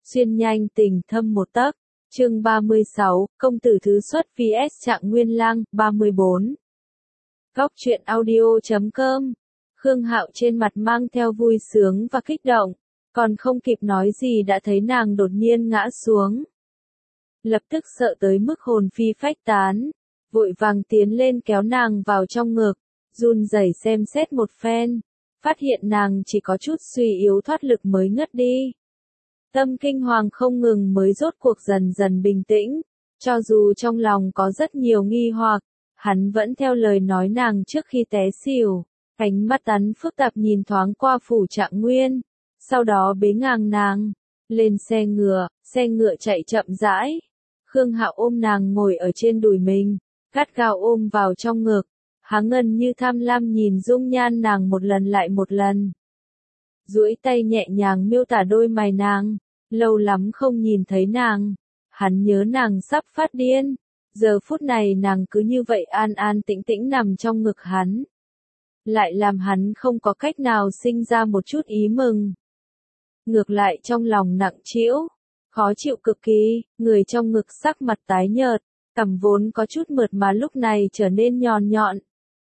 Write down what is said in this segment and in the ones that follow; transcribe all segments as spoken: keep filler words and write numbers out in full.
xuyên nhanh tình thâm một tấc. Chương ba mươi sáu, công tử thứ xuất vs Trạng Nguyên Lang, ba mươi bốn. Góc truyện audio chấm com. Khương Hạo trên mặt mang theo vui sướng và kích động, còn không kịp nói gì đã thấy nàng đột nhiên ngã xuống. Lập tức sợ tới mức hồn phi phách tán, vội vàng tiến lên kéo nàng vào trong ngực, run rẩy xem xét một phen, phát hiện nàng chỉ có chút suy yếu thoát lực mới ngất đi. Tâm kinh hoàng không ngừng mới rốt cuộc dần dần bình tĩnh, cho dù trong lòng có rất nhiều nghi hoặc, hắn vẫn theo lời nói nàng trước khi té xỉu, ánh mắt hắn phức tạp nhìn thoáng qua phủ Trạng Nguyên, sau đó bế ngang nàng, lên xe ngựa, xe ngựa chạy chậm rãi. Khương Hạo ôm nàng ngồi ở trên đùi mình, gắt gao ôm vào trong ngực, hắn ngân như tham lam nhìn dung nhan nàng một lần lại một lần. Duỗi tay nhẹ nhàng miêu tả đôi mày nàng, lâu lắm không nhìn thấy nàng, hắn nhớ nàng sắp phát điên, giờ phút này nàng cứ như vậy an an tĩnh tĩnh nằm trong ngực hắn, lại làm hắn không có cách nào sinh ra một chút ý mừng. Ngược lại trong lòng nặng trĩu, khó chịu cực kỳ, người trong ngực sắc mặt tái nhợt, cằm vốn có chút mượt mà lúc này trở nên nhọn nhọn.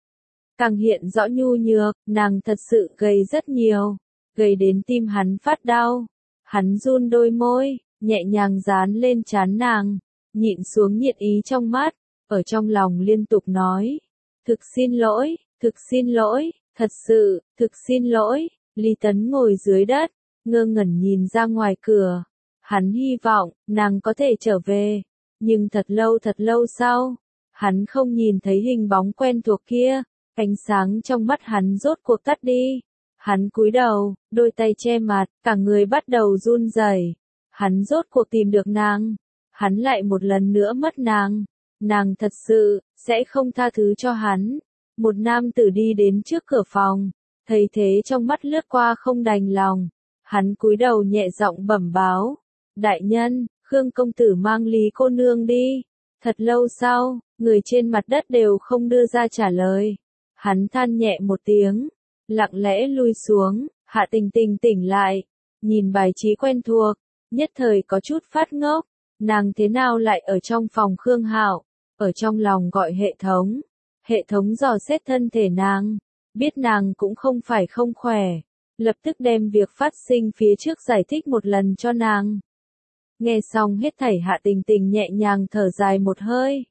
Càng hiện rõ nhu nhược, nàng thật sự gầy rất nhiều, gầy đến tim hắn phát đau. Hắn run đôi môi, nhẹ nhàng dán lên trán nàng, nhịn xuống nhiệt ý trong mắt, ở trong lòng liên tục nói, thực xin lỗi, thực xin lỗi, thật sự, thực xin lỗi. Lý Tấn ngồi dưới đất, ngơ ngẩn nhìn ra ngoài cửa, hắn hy vọng, nàng có thể trở về, nhưng thật lâu thật lâu sau, hắn không nhìn thấy hình bóng quen thuộc kia, ánh sáng trong mắt hắn rốt cuộc tắt đi. Hắn cúi đầu, đôi tay che mặt, cả người bắt đầu run rẩy. Hắn rốt cuộc tìm được nàng, hắn lại một lần nữa mất nàng, nàng thật sự sẽ không tha thứ cho hắn. Một nam tử đi đến trước cửa phòng, thấy thế trong mắt lướt qua không đành lòng, hắn cúi đầu nhẹ giọng bẩm báo, đại nhân, Khương công tử mang Lý cô nương đi. Thật lâu sau, người trên mặt đất đều không đưa ra trả lời. Hắn than nhẹ một tiếng, lặng lẽ lui xuống. Hạ Tình Tình tỉnh lại, nhìn bài trí quen thuộc, nhất thời có chút phát ngốc, nàng thế nào lại ở trong phòng Khương Hạo, ở trong lòng gọi hệ thống. Hệ thống dò xét thân thể nàng, biết nàng cũng không phải không khỏe, lập tức đem việc phát sinh phía trước giải thích một lần cho nàng. Nghe xong hết thảy Hạ Tình Tình nhẹ nhàng thở dài một hơi.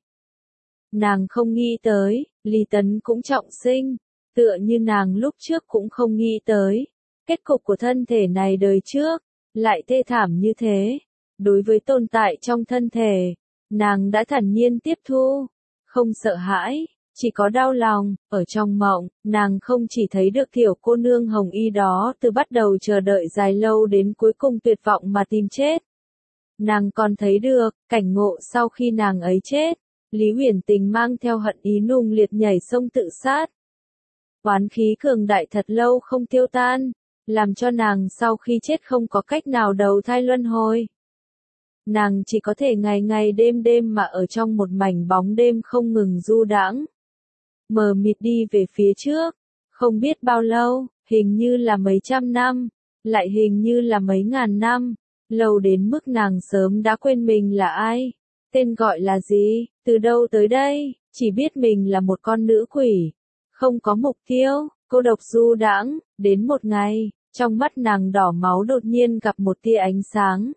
Nàng không nghĩ tới, Lý Tấn cũng trọng sinh, tựa như nàng lúc trước cũng không nghĩ tới. Kết cục của thân thể này đời trước, lại thê thảm như thế. Đối với tồn tại trong thân thể, nàng đã thản nhiên tiếp thu, không sợ hãi, chỉ có đau lòng. Ở trong mộng, nàng không chỉ thấy được tiểu cô nương hồng y đó từ bắt đầu chờ đợi dài lâu đến cuối cùng tuyệt vọng mà tìm chết. Nàng còn thấy được, cảnh ngộ sau khi nàng ấy chết, Lý Huyền Tình mang theo hận ý nung liệt nhảy sông tự sát. Oán khí cường đại thật lâu không tiêu tan, làm cho nàng sau khi chết không có cách nào đầu thai luân hồi. Nàng chỉ có thể ngày ngày đêm đêm mà ở trong một mảnh bóng đêm không ngừng du đãng, mờ mịt đi về phía trước, không biết bao lâu, hình như là mấy trăm năm, lại hình như là mấy ngàn năm, lâu đến mức nàng sớm đã quên mình là ai, tên gọi là gì, từ đâu tới đây, chỉ biết mình là một con nữ quỷ, không có mục tiêu, cô độc du đãng. Đến một ngày, trong mắt nàng đỏ máu đột nhiên gặp một tia ánh sáng.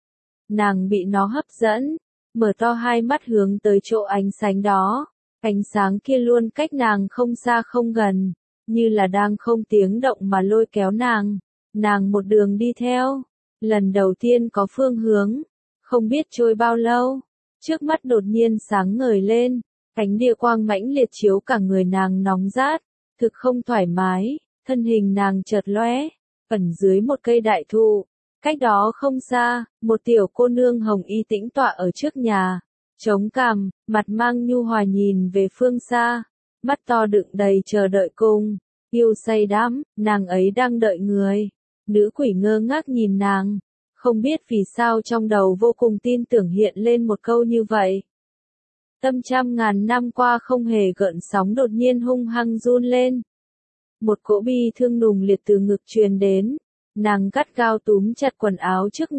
Nàng bị nó hấp dẫn, mở to hai mắt hướng tới chỗ ánh sáng đó. Ánh sáng kia luôn cách nàng không xa không gần, như là đang không tiếng động mà lôi kéo nàng. Nàng một đường đi theo, lần đầu tiên có phương hướng, không biết trôi bao lâu, trước mắt đột nhiên sáng ngời lên, ánh địa quang mãnh liệt chiếu cả người nàng nóng rát, thực không thoải mái, thân hình nàng chợt lóe, ẩn dưới một cây đại thụ. Cách đó không xa, một tiểu cô nương hồng y tĩnh tọa ở trước nhà, chống cằm, mặt mang nhu hòa nhìn về phương xa, mắt to đựng đầy chờ đợi cùng, yêu say đắm, nàng ấy đang đợi người. Nữ quỷ ngơ ngác nhìn nàng, không biết vì sao trong đầu vô cùng tin tưởng hiện lên một câu như vậy. Tâm trăm ngàn năm qua không hề gợn sóng đột nhiên hung hăng run lên. Một cỗ bi thương nùng liệt từ ngực truyền đến, nàng gắt gao túm chặt quần áo trước ngực,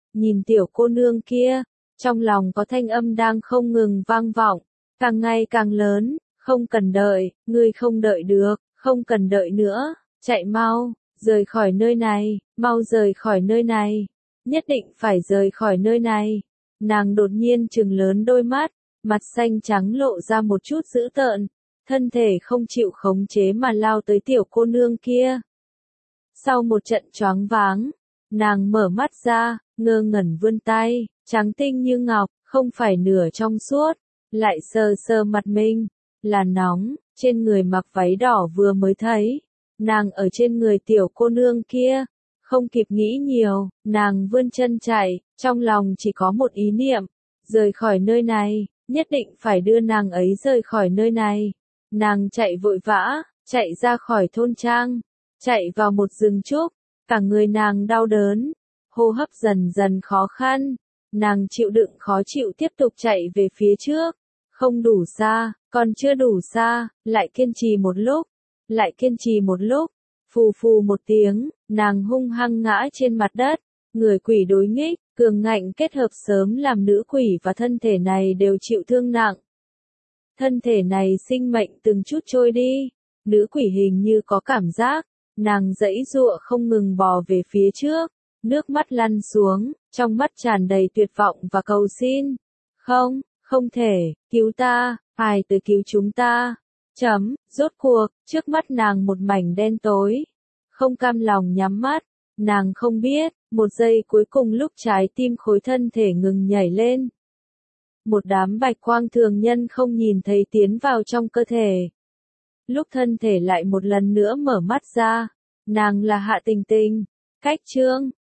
nhìn tiểu cô nương kia, trong lòng có thanh âm đang không ngừng vang vọng, càng ngày càng lớn, không cần đợi, ngươi không đợi được, không cần đợi nữa, chạy mau, rời khỏi nơi này, mau rời khỏi nơi này, nhất định phải rời khỏi nơi này. Nàng đột nhiên trừng lớn đôi mắt, mặt xanh trắng lộ ra một chút dữ tợn, thân thể không chịu khống chế mà lao tới tiểu cô nương kia. Sau một trận choáng váng, nàng mở mắt ra, ngơ ngẩn vươn tay, trắng tinh như ngọc, không phải nửa trong suốt, lại sờ sờ mặt mình, là nóng, trên người mặc váy đỏ vừa mới thấy, nàng ở trên người tiểu cô nương kia, không kịp nghĩ nhiều, nàng vươn chân chạy, trong lòng chỉ có một ý niệm, rời khỏi nơi này, nhất định phải đưa nàng ấy rời khỏi nơi này. Nàng chạy vội vã, chạy ra khỏi thôn trang, chạy vào một rừng trúc, cả người nàng đau đớn, hô hấp dần dần khó khăn, nàng chịu đựng khó chịu tiếp tục chạy về phía trước, không đủ xa, còn chưa đủ xa, lại kiên trì một lúc, lại kiên trì một lúc, phù phù một tiếng, nàng hung hăng ngã trên mặt đất, người quỷ đối nghịch, cường ngạnh kết hợp sớm làm nữ quỷ và thân thể này đều chịu thương nặng. Thân thể này sinh mệnh từng chút trôi đi, nữ quỷ hình như có cảm giác, nàng giãy giụa không ngừng bò về phía trước, nước mắt lăn xuống, trong mắt tràn đầy tuyệt vọng và cầu xin. Không, không thể, cứu ta, ai tới cứu chúng ta. Chấm, rốt cuộc, trước mắt nàng một mảnh đen tối. Không cam lòng nhắm mắt, nàng không biết, một giây cuối cùng lúc trái tim khối thân thể ngừng nhảy lên. Một đám bạch quang thường nhân không nhìn thấy tiến vào trong cơ thể. Lúc thân thể lại một lần nữa mở mắt ra, nàng là Hạ Tình Tình. Cách chương